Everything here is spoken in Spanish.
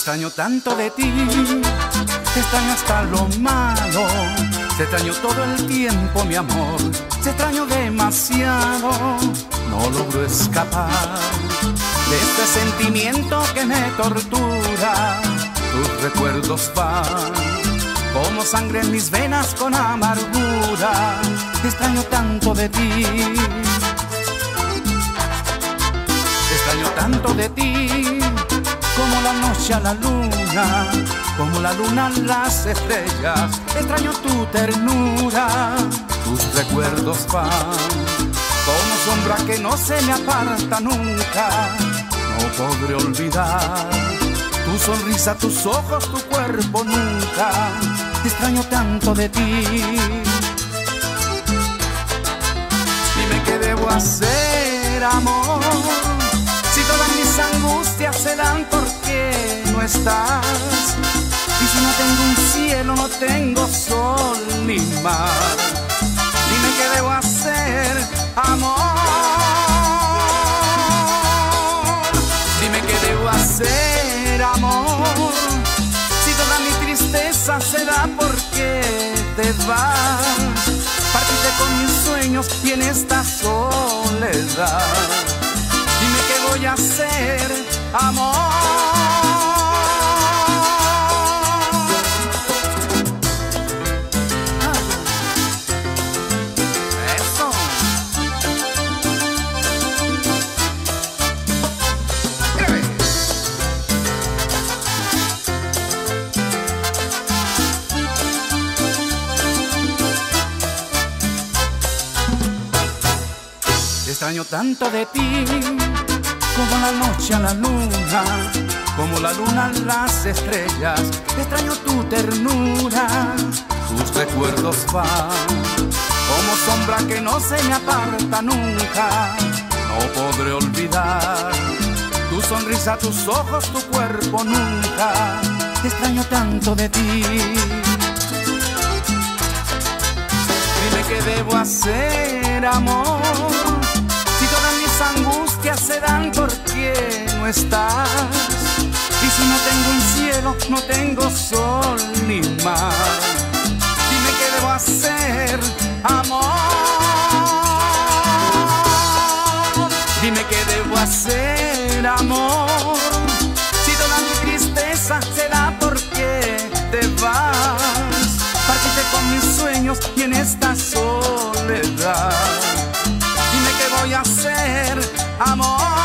extraño tanto de ti, te extraño hasta lo malo. Te extraño todo el tiempo, mi amor, te extraño demasiado. No logro escapar de este sentimiento que me tortura. Tus recuerdos van como sangre en mis venas con amargura. Te extraño tanto de ti, te extraño tanto de ti, como la noche a la luna, como la luna a las estrellas. Extraño tu ternura, tus recuerdos van como sombra que no se me aparta nunca. No podré olvidar tu sonrisa, tus ojos, tu cuerpo nunca. Extraño tanto de ti. Dime qué debo hacer, amor, si todas mis angustias se dan porque no estás. Y si no tengo un cielo, no tengo sol ni mar. Dime qué debo hacer, amor. Dime qué debo hacer, amor, si toda mi tristeza se da porque te vas. Partiste con mis sueños y en esta soledad. Dime qué voy a hacer, amor. Eso. Te extraño tanto de ti, como la noche a la luna, como la luna a las estrellas. Extraño tu ternura, tus recuerdos van como sombra que no se me aparta nunca. No podré olvidar tu sonrisa, tus ojos, tu cuerpo nunca. Extraño tanto de ti. Dime qué debo hacer, amor, si todas mis angustias se dan porque no estás. Y si no tengo un cielo, no tengo sol ni mar. Dime qué debo hacer, amor. Dime qué debo hacer, amor, si toda mi tristeza se da porque te vas. Partiste con mis sueños y en esta soledad. Dime qué voy a hacer, amor.